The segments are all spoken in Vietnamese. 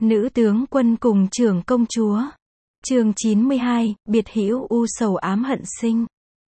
Nữ tướng quân cùng trưởng công chúa. Chương 92, biệt hữu u sầu ám hận sinh.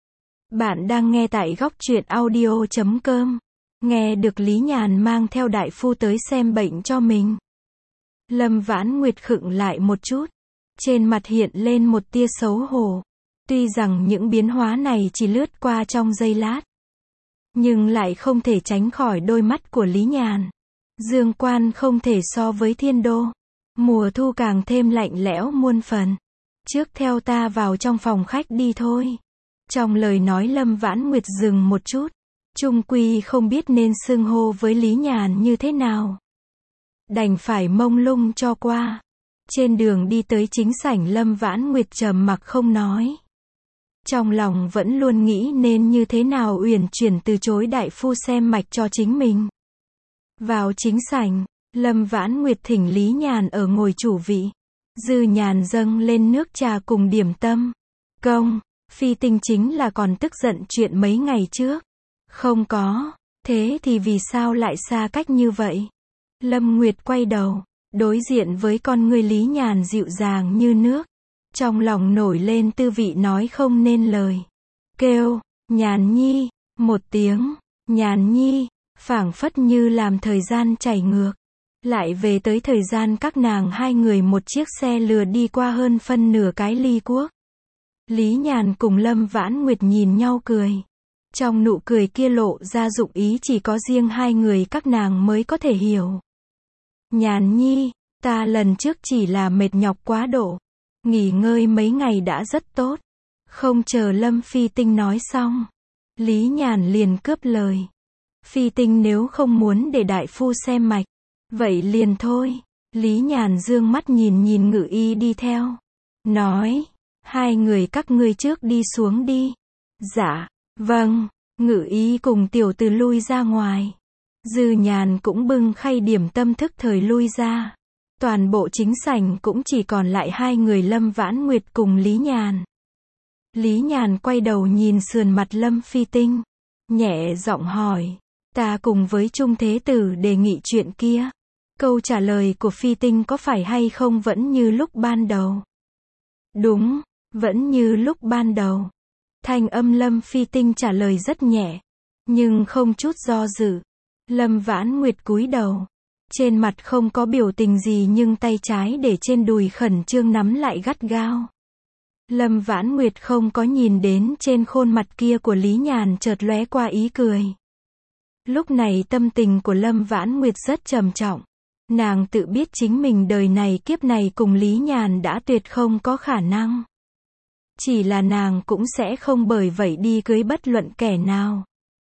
Bạn đang nghe tại góc truyện audio.com. Nghe được Lý Nhàn mang theo đại phu tới xem bệnh cho mình. Lâm Vãn Nguyệt khựng lại một chút. Trên mặt hiện lên một tia xấu hổ. Tuy rằng những biến hóa này chỉ lướt qua trong giây lát, nhưng lại không thể tránh khỏi đôi mắt của Lý Nhàn. Dương quan không thể so với thiên đô. Mùa thu càng thêm lạnh lẽo muôn phần. Trước theo ta vào trong phòng khách đi thôi. Trong lời nói Lâm Vãn Nguyệt dừng một chút. Chung quy không biết nên xưng hô với Lý Nhàn như thế nào. Đành phải mông lung cho qua. Trên đường đi tới chính sảnh Lâm Vãn Nguyệt trầm mặc không nói. Trong lòng vẫn luôn nghĩ nên như thế nào uyển chuyển từ chối đại phu xem mạch cho chính mình. Vào chính sảnh, Lâm Vãn Nguyệt thỉnh Lý Nhàn ở ngồi chủ vị. Dư Nhàn dâng lên nước trà cùng điểm tâm. Công, Phi Tinh chính là còn tức giận chuyện mấy ngày trước. Không có, thế thì vì sao lại xa cách như vậy? Lâm Nguyệt quay đầu, đối diện với con người Lý Nhàn dịu dàng như nước. Trong lòng nổi lên tư vị nói không nên lời. Kêu, Nhàn Nhi, một tiếng, Nhàn Nhi, phảng phất như làm thời gian chảy ngược. Lại về tới thời gian các nàng hai người một chiếc xe lừa đi qua hơn phân nửa cái ly quốc. Lý Nhàn cùng Lâm Vãn Nguyệt nhìn nhau cười. Trong nụ cười kia lộ ra dụng ý chỉ có riêng hai người các nàng mới có thể hiểu. Nhàn Nhi, ta lần trước chỉ là mệt nhọc quá độ. Nghỉ ngơi mấy ngày đã rất tốt. Không chờ Lâm Phi Tinh nói xong, Lý Nhàn liền cướp lời. Phi Tinh nếu không muốn để đại phu xem mạch, vậy liền thôi. Lý Nhàn dương mắt nhìn Ngự Y đi theo. Nói, hai người các ngươi trước đi xuống đi. Dạ, vâng. Ngự Y cùng tiểu từ lui ra ngoài. Dư Nhàn cũng bưng khay điểm tâm thức thời lui ra. Toàn bộ chính sảnh cũng chỉ còn lại hai người Lâm Vãn Nguyệt cùng Lý Nhàn. Lý Nhàn quay đầu nhìn sườn mặt Lâm Phi Tinh. Nhẹ giọng hỏi, ta cùng với Trung Thế Tử đề nghị chuyện kia. Câu trả lời của Phi Tinh có phải hay không vẫn như lúc ban đầu? Đúng, vẫn như lúc ban đầu. Thanh âm Lâm Phi Tinh trả lời rất nhẹ, nhưng không chút do dự. Lâm Vãn Nguyệt cúi đầu. Trên mặt không có biểu tình gì nhưng tay trái để trên đùi khẩn trương nắm lại gắt gao. Lâm Vãn Nguyệt không có nhìn đến trên khuôn mặt kia của Lý Nhàn chợt lóe qua ý cười. Lúc này tâm tình của Lâm Vãn Nguyệt rất trầm trọng. Nàng tự biết chính mình đời này kiếp này cùng Lý Nhàn đã tuyệt không có khả năng. Chỉ là nàng cũng sẽ không bởi vậy đi cưới bất luận kẻ nào.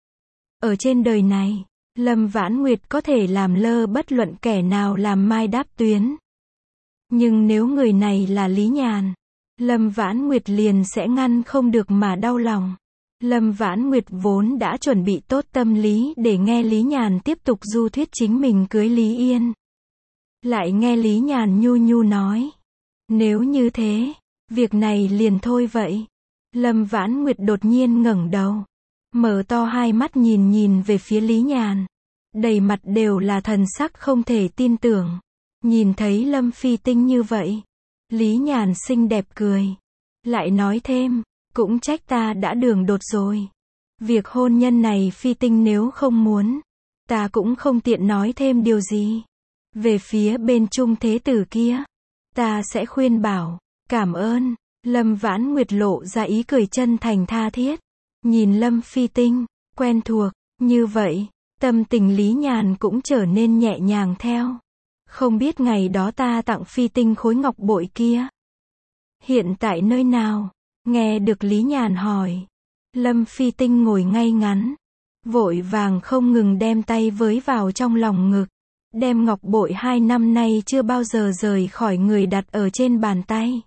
Ở trên đời này, Lâm Vãn Nguyệt có thể làm lơ bất luận kẻ nào làm mai đáp tuyến. Nhưng nếu người này là Lý Nhàn, Lâm Vãn Nguyệt liền sẽ ngăn không được mà đau lòng. Lâm Vãn Nguyệt vốn đã chuẩn bị tốt tâm lý để nghe Lý Nhàn tiếp tục du thuyết chính mình cưới Lý Yên. Lại nghe Lý Nhàn nhu nói, nếu như thế, việc này liền thôi vậy. Lâm Vãn Nguyệt đột nhiên ngẩng đầu, mở to hai mắt nhìn về phía Lý Nhàn. Đầy mặt đều là thần sắc không thể tin tưởng. Nhìn thấy Lâm Phi Tinh như vậy, Lý Nhàn xinh đẹp cười. Lại nói thêm, cũng trách ta đã đường đột rồi. Việc hôn nhân này Phi Tinh nếu không muốn, ta cũng không tiện nói thêm điều gì. Về phía bên Trung Thế Tử kia, ta sẽ khuyên bảo, cảm ơn. Lâm Vãn Nguyệt lộ ra ý cười chân thành tha thiết. Nhìn Lâm Phi Tinh, quen thuộc, như vậy, tâm tình Lý Nhàn cũng trở nên nhẹ nhàng theo. Không biết ngày đó ta tặng Phi Tinh khối ngọc bội kia hiện tại nơi nào? Nghe được Lý Nhàn hỏi, Lâm Phi Tinh ngồi ngay ngắn, vội vàng không ngừng đem tay với vào trong lòng ngực. Đem ngọc bội 2 năm nay chưa bao giờ rời khỏi người đặt ở trên bàn tay.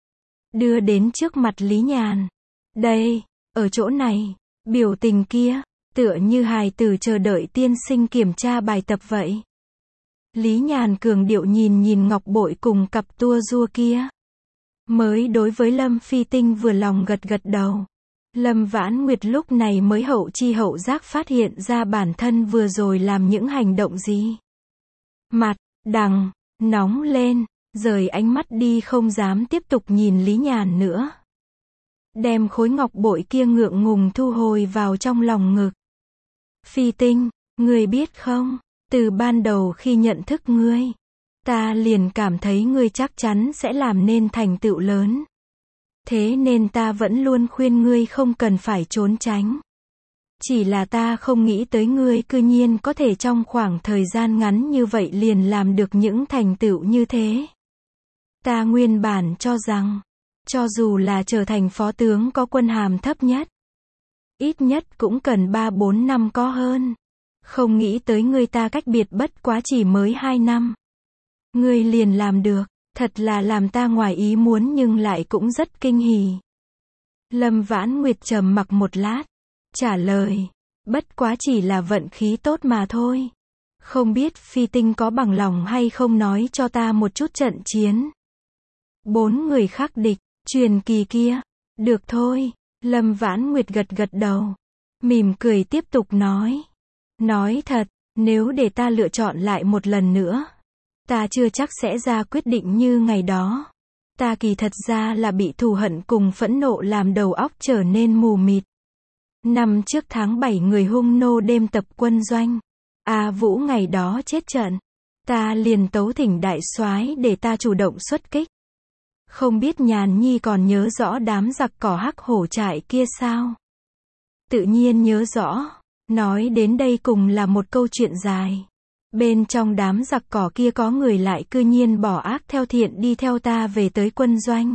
Đưa đến trước mặt Lý Nhàn. Đây, ở chỗ này, biểu tình kia, tựa như hài tử chờ đợi tiên sinh kiểm tra bài tập vậy. Lý Nhàn cường điệu nhìn ngọc bội cùng cặp tua rua kia. Mới đối với Lâm Phi Tinh vừa lòng gật đầu. Lâm Vãn Nguyệt lúc này mới hậu chi hậu giác phát hiện ra bản thân vừa rồi làm những hành động gì. Mặt, đằng, nóng lên, rời ánh mắt đi không dám tiếp tục nhìn Lý Nhàn nữa. Đem khối ngọc bội kia ngượng ngùng thu hồi vào trong lòng ngực. Phi Tinh, ngươi biết không, từ ban đầu khi nhận thức ngươi, ta liền cảm thấy ngươi chắc chắn sẽ làm nên thành tựu lớn. Thế nên ta vẫn luôn khuyên ngươi không cần phải trốn tránh. Chỉ là ta không nghĩ tới ngươi cư nhiên có thể trong khoảng thời gian ngắn như vậy liền làm được những thành tựu như thế. Ta nguyên bản cho rằng, cho dù là trở thành phó tướng có quân hàm thấp nhất, ít nhất cũng cần 3-4 năm có hơn. Không nghĩ tới ngươi ta cách biệt bất quá chỉ mới 2 năm. Ngươi liền làm được, thật là làm ta ngoài ý muốn nhưng lại cũng rất kinh hỉ. Lâm Vãn Nguyệt trầm mặc một lát, trả lời, bất quá chỉ là vận khí tốt mà thôi. Không biết Phi Tinh có bằng lòng hay không nói cho ta một chút trận chiến. 4 người khắc địch, truyền kỳ kia. Được thôi, Lâm Vãn Nguyệt gật gật đầu. Mỉm cười tiếp tục nói. Nói thật, nếu để ta lựa chọn lại một lần nữa, ta chưa chắc sẽ ra quyết định như ngày đó. Ta kỳ thật ra là bị thù hận cùng phẫn nộ làm đầu óc trở nên mù mịt. Năm trước tháng 7 người hung nô đêm tập quân doanh. A Vũ ngày đó chết trận. Ta liền tấu thỉnh đại soái để ta chủ động xuất kích. Không biết Nhàn Nhi còn nhớ rõ đám giặc cỏ Hắc Hổ trại kia sao? Tự nhiên nhớ rõ. Nói đến đây cùng là một câu chuyện dài. Bên trong đám giặc cỏ kia có người lại cư nhiên bỏ ác theo thiện đi theo ta về tới quân doanh.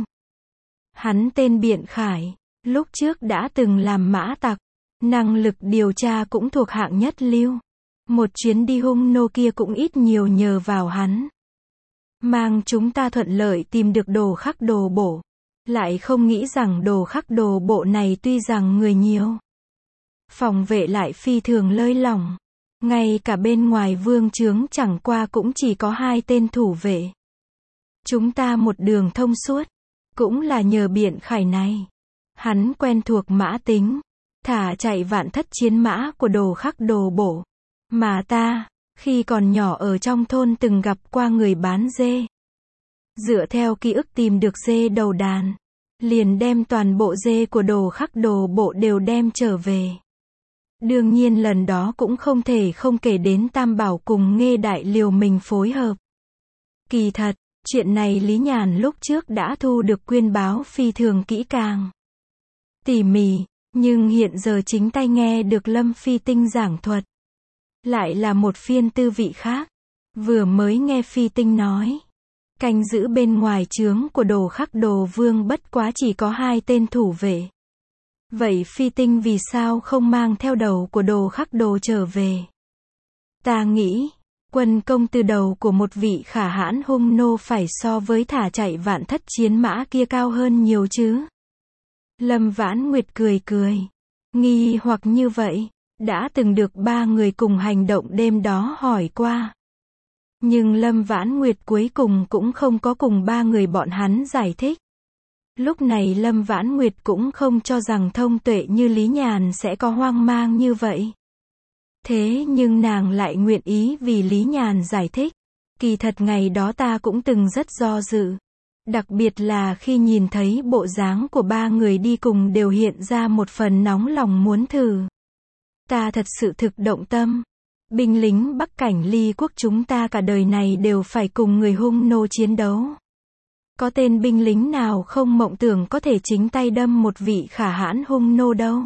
Hắn tên Biện Khải, lúc trước đã từng làm mã tặc, năng lực điều tra cũng thuộc hạng nhất lưu. Một chuyến đi hung nô kia cũng ít nhiều nhờ vào hắn. Mang chúng ta thuận lợi tìm được đồ khắc đồ bộ. Lại không nghĩ rằng đồ khắc đồ bộ này tuy rằng người nhiều, phòng vệ lại phi thường lơi lỏng. Ngay cả bên ngoài vương trướng chẳng qua cũng chỉ có 2 tên thủ vệ. Chúng ta một đường thông suốt. Cũng là nhờ Biện Khải này. Hắn quen thuộc mã tính. Thả chạy vạn thất chiến mã của đồ khắc đồ bộ. Mà ta, khi còn nhỏ ở trong thôn từng gặp qua người bán dê. Dựa theo ký ức tìm được dê đầu đàn. Liền đem toàn bộ dê của đồ khắc đồ bộ đều đem trở về. Đương nhiên lần đó cũng không thể không kể đến Tam Bảo cùng Nghê Đại liều mình phối hợp. Kỳ thật, chuyện này Lý Nhàn lúc trước đã thu được quyên báo phi thường kỹ càng, tỉ mỉ, nhưng hiện giờ chính tay nghe được Lâm Phi Tinh giảng thuật. Lại là một phiên tư vị khác. Vừa mới nghe Phi Tinh nói, canh giữ bên ngoài trướng của đồ khắc đồ vương bất quá chỉ có 2 tên thủ vệ. Vậy Phi Tinh vì sao không mang theo đầu của đồ khắc đồ trở về? Ta nghĩ, quân công từ đầu của một vị khả hãn hung nô phải so với thả chạy vạn thất chiến mã kia cao hơn nhiều chứ. Lâm Vãn Nguyệt cười cười. Nghi hoặc như vậy, đã từng được 3 người cùng hành động đêm đó hỏi qua. Nhưng Lâm Vãn Nguyệt cuối cùng cũng không có cùng 3 người bọn hắn giải thích. Lúc này Lâm Vãn Nguyệt cũng không cho rằng thông tuệ như Lý Nhàn sẽ có hoang mang như vậy. Thế nhưng nàng lại nguyện ý vì Lý Nhàn giải thích. Kỳ thật ngày đó ta cũng từng rất do dự. Đặc biệt là khi nhìn thấy bộ dáng của 3 người đi cùng đều hiện ra một phần nóng lòng muốn thử. Ta thật sự thực động tâm. Binh lính Bắc Cảnh Ly quốc chúng ta cả đời này đều phải cùng người hung nô chiến đấu. Có tên binh lính nào không mộng tưởng có thể chính tay đâm một vị khả hãn hung nô đâu.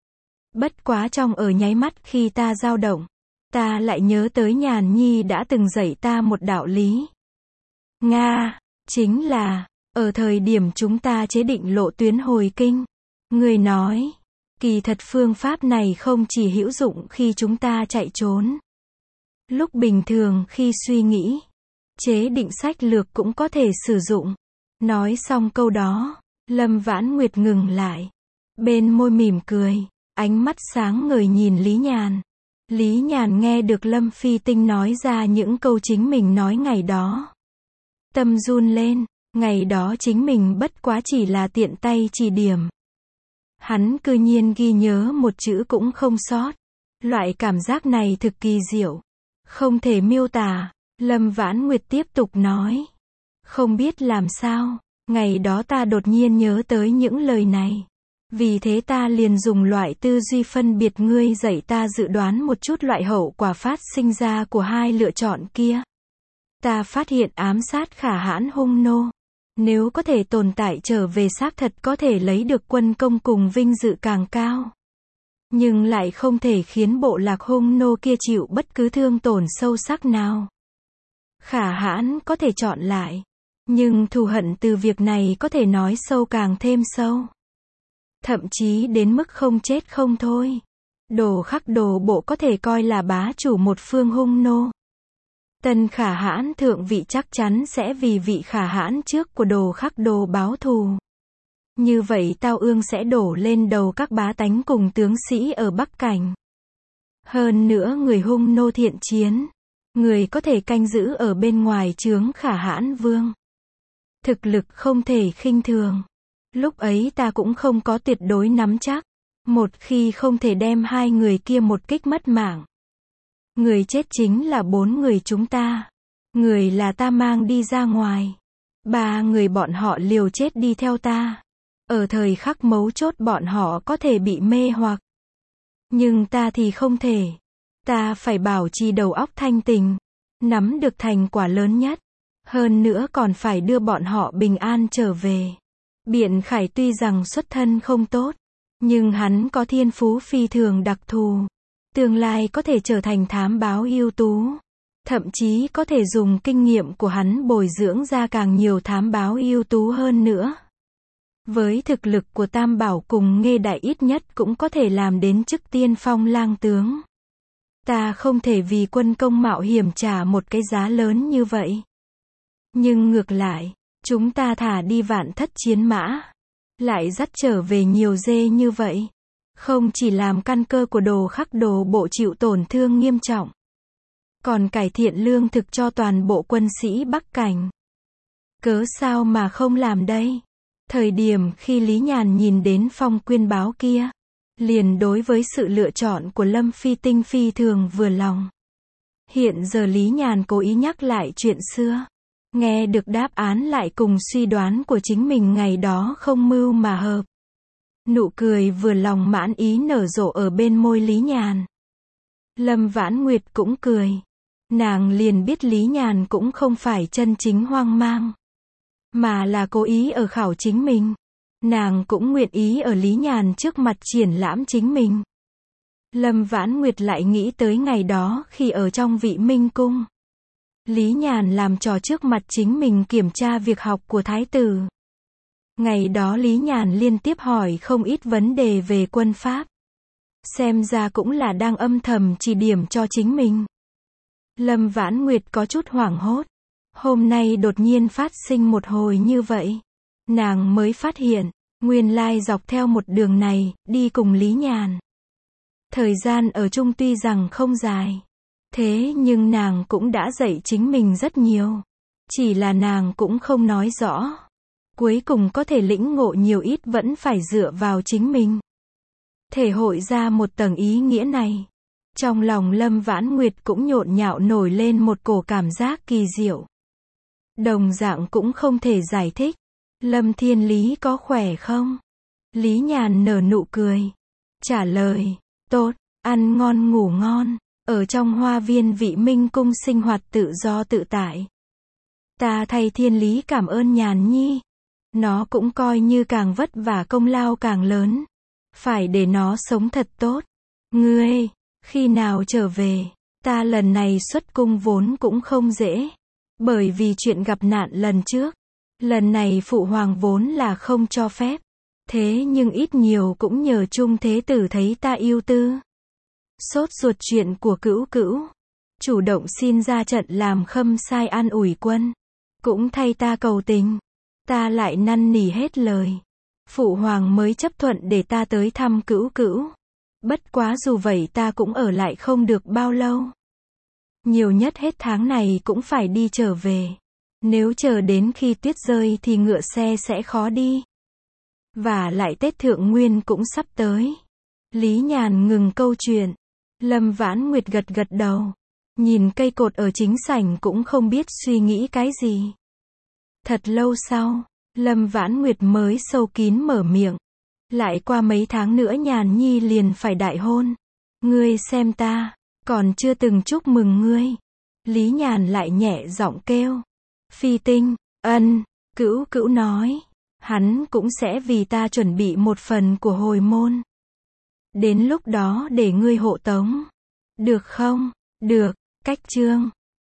Bất quá trong ở nháy mắt khi ta dao động, ta lại nhớ tới Nhàn Nhi đã từng dạy ta một đạo lý. Nga, chính là, ở thời điểm chúng ta chế định lộ tuyến hồi kinh, người nói, kỳ thật phương pháp này không chỉ hữu dụng khi chúng ta chạy trốn. Lúc bình thường khi suy nghĩ, chế định sách lược cũng có thể sử dụng. Nói xong câu đó, Lâm Vãn Nguyệt ngừng lại. Bên môi mỉm cười, ánh mắt sáng ngời nhìn Lý Nhàn. Lý Nhàn nghe được Lâm Phi Tinh nói ra những câu chính mình nói ngày đó. Tâm run lên, ngày đó chính mình bất quá chỉ là tiện tay chỉ điểm. Hắn cư nhiên ghi nhớ một chữ cũng không sót. Loại cảm giác này thực kỳ diệu, không thể miêu tả. Lâm Vãn Nguyệt tiếp tục nói. Không biết làm sao, ngày đó ta đột nhiên nhớ tới những lời này. Vì thế ta liền dùng loại tư duy phân biệt ngươi dạy ta dự đoán một chút loại hậu quả phát sinh ra của hai lựa chọn kia. Ta phát hiện ám sát Khả Hãn hung nô. Nếu có thể tồn tại trở về xác thật có thể lấy được quân công cùng vinh dự càng cao. Nhưng lại không thể khiến bộ lạc hung nô kia chịu bất cứ thương tổn sâu sắc nào. Khả Hãn có thể chọn lại. Nhưng thù hận từ việc này có thể nói sâu càng thêm sâu. Thậm chí đến mức không chết không thôi. Đồ Khắc Đồ bộ có thể coi là bá chủ một phương hung nô. Tân Khả Hãn thượng vị chắc chắn sẽ vì vị Khả Hãn trước của Đồ Khắc Đồ báo thù. Như vậy tao ương sẽ đổ lên đầu các bá tánh cùng tướng sĩ ở Bắc Cảnh. Hơn nữa người hung nô thiện chiến. Người có thể canh giữ ở bên ngoài trướng Khả Hãn vương. Thực lực không thể khinh thường. Lúc ấy ta cũng không có tuyệt đối nắm chắc. Một khi không thể đem hai người kia một kích mất mạng. Người chết chính là 4 người chúng ta. Người là ta mang đi ra ngoài. 3 người bọn họ liều chết đi theo ta. Ở thời khắc mấu chốt bọn họ có thể bị mê hoặc. Nhưng ta thì không thể. Ta phải bảo trì đầu óc thanh tình. Nắm được thành quả lớn nhất. Hơn nữa còn phải đưa bọn họ bình an trở về. Biện Khải tuy rằng xuất thân không tốt. Nhưng hắn có thiên phú phi thường đặc thù. Tương lai có thể trở thành thám báo ưu tú. Thậm chí có thể dùng kinh nghiệm của hắn bồi dưỡng ra càng nhiều thám báo ưu tú hơn nữa. Với thực lực của Tam Bảo cùng Nghê Đại ít nhất cũng có thể làm đến chức tiên phong lang tướng. Ta không thể vì quân công mạo hiểm trả một cái giá lớn như vậy. Nhưng ngược lại, chúng ta thả đi vạn thất chiến mã. Lại dắt trở về nhiều dê như vậy. Không chỉ làm căn cơ của Đồ Khắc Đồ bộ chịu tổn thương nghiêm trọng. Còn cải thiện lương thực cho toàn bộ quân sĩ Bắc Cảnh. Cớ sao mà không làm đây? Thời điểm khi Lý Nhàn nhìn đến phong quyên báo kia. Liền đối với sự lựa chọn của Lâm Phi Tinh phi thường vừa lòng. Hiện giờ Lý Nhàn cố ý nhắc lại chuyện xưa. Nghe được đáp án lại cùng suy đoán của chính mình ngày đó không mưu mà hợp. Nụ cười vừa lòng mãn ý nở rộ ở bên môi Lý Nhàn. Lâm Vãn Nguyệt cũng cười. Nàng liền biết Lý Nhàn cũng không phải chân chính hoang mang. Mà là cố ý ở khảo chính mình. Nàng cũng nguyện ý ở Lý Nhàn trước mặt triển lãm chính mình. Lâm Vãn Nguyệt lại nghĩ tới ngày đó khi ở trong Vị Minh Cung. Lý Nhàn làm trò trước mặt chính mình kiểm tra việc học của thái tử. Ngày đó Lý Nhàn liên tiếp hỏi không ít vấn đề về quân pháp. Xem ra cũng là đang âm thầm chỉ điểm cho chính mình. Lâm Vãn Nguyệt có chút hoảng hốt. Hôm nay đột nhiên phát sinh một hồi như vậy. Nàng mới phát hiện, nguyên lai dọc theo một đường này, đi cùng Lý Nhàn. Thời gian ở chung tuy rằng không dài. Thế nhưng nàng cũng đã dạy chính mình rất nhiều. Chỉ là nàng cũng không nói rõ. Cuối cùng có thể lĩnh ngộ nhiều ít vẫn phải dựa vào chính mình. Thể hội ra một tầng ý nghĩa này. Trong lòng Lâm Vãn Nguyệt cũng nhộn nhạo nổi lên một cổ cảm giác kỳ diệu. Đồng dạng cũng không thể giải thích. Lâm Thiên Lý có khỏe không? Lý Nhàn nở nụ cười. Trả lời, tốt, ăn ngon ngủ ngon. Ở trong hoa viên Vị Minh Cung sinh hoạt tự do tự tại. Ta thay Thiên Lý cảm ơn Nhàn Nhi. Nó cũng coi như càng vất vả công lao càng lớn. Phải để nó sống thật tốt. Ngươi, khi nào trở về? Ta lần này xuất cung vốn cũng không dễ. Bởi vì chuyện gặp nạn lần trước. Lần này phụ hoàng vốn là không cho phép. Thế nhưng ít nhiều cũng nhờ Trung Thế Tử thấy ta ưu tư. Sốt ruột chuyện của Cữu Cữu. Chủ động xin ra trận làm khâm sai an ủi quân. Cũng thay ta cầu tình. Ta lại năn nỉ hết lời. Phụ hoàng mới chấp thuận để ta tới thăm Cữu Cữu. Bất quá dù vậy ta cũng ở lại không được bao lâu. Nhiều nhất hết tháng này cũng phải đi trở về. Nếu chờ đến khi tuyết rơi thì ngựa xe sẽ khó đi. Và lại Tết Thượng Nguyên cũng sắp tới. Lý Nhàn ngừng câu chuyện. Lâm Vãn Nguyệt gật gật đầu. Nhìn cây cột ở chính sảnh cũng không biết suy nghĩ cái gì. Thật lâu sau, Lâm Vãn Nguyệt mới sâu kín mở miệng. Lại qua mấy tháng nữa Nhàn Nhi liền phải đại hôn. Ngươi xem ta, còn chưa từng chúc mừng ngươi. Lý Nhàn lại nhẹ giọng kêu. Phi Tinh, ân, Cữu Cữu nói. Hắn cũng sẽ vì ta chuẩn bị một phần của hồi môn. Đến lúc đó để ngươi hộ tống. Được không? Được, cách chương.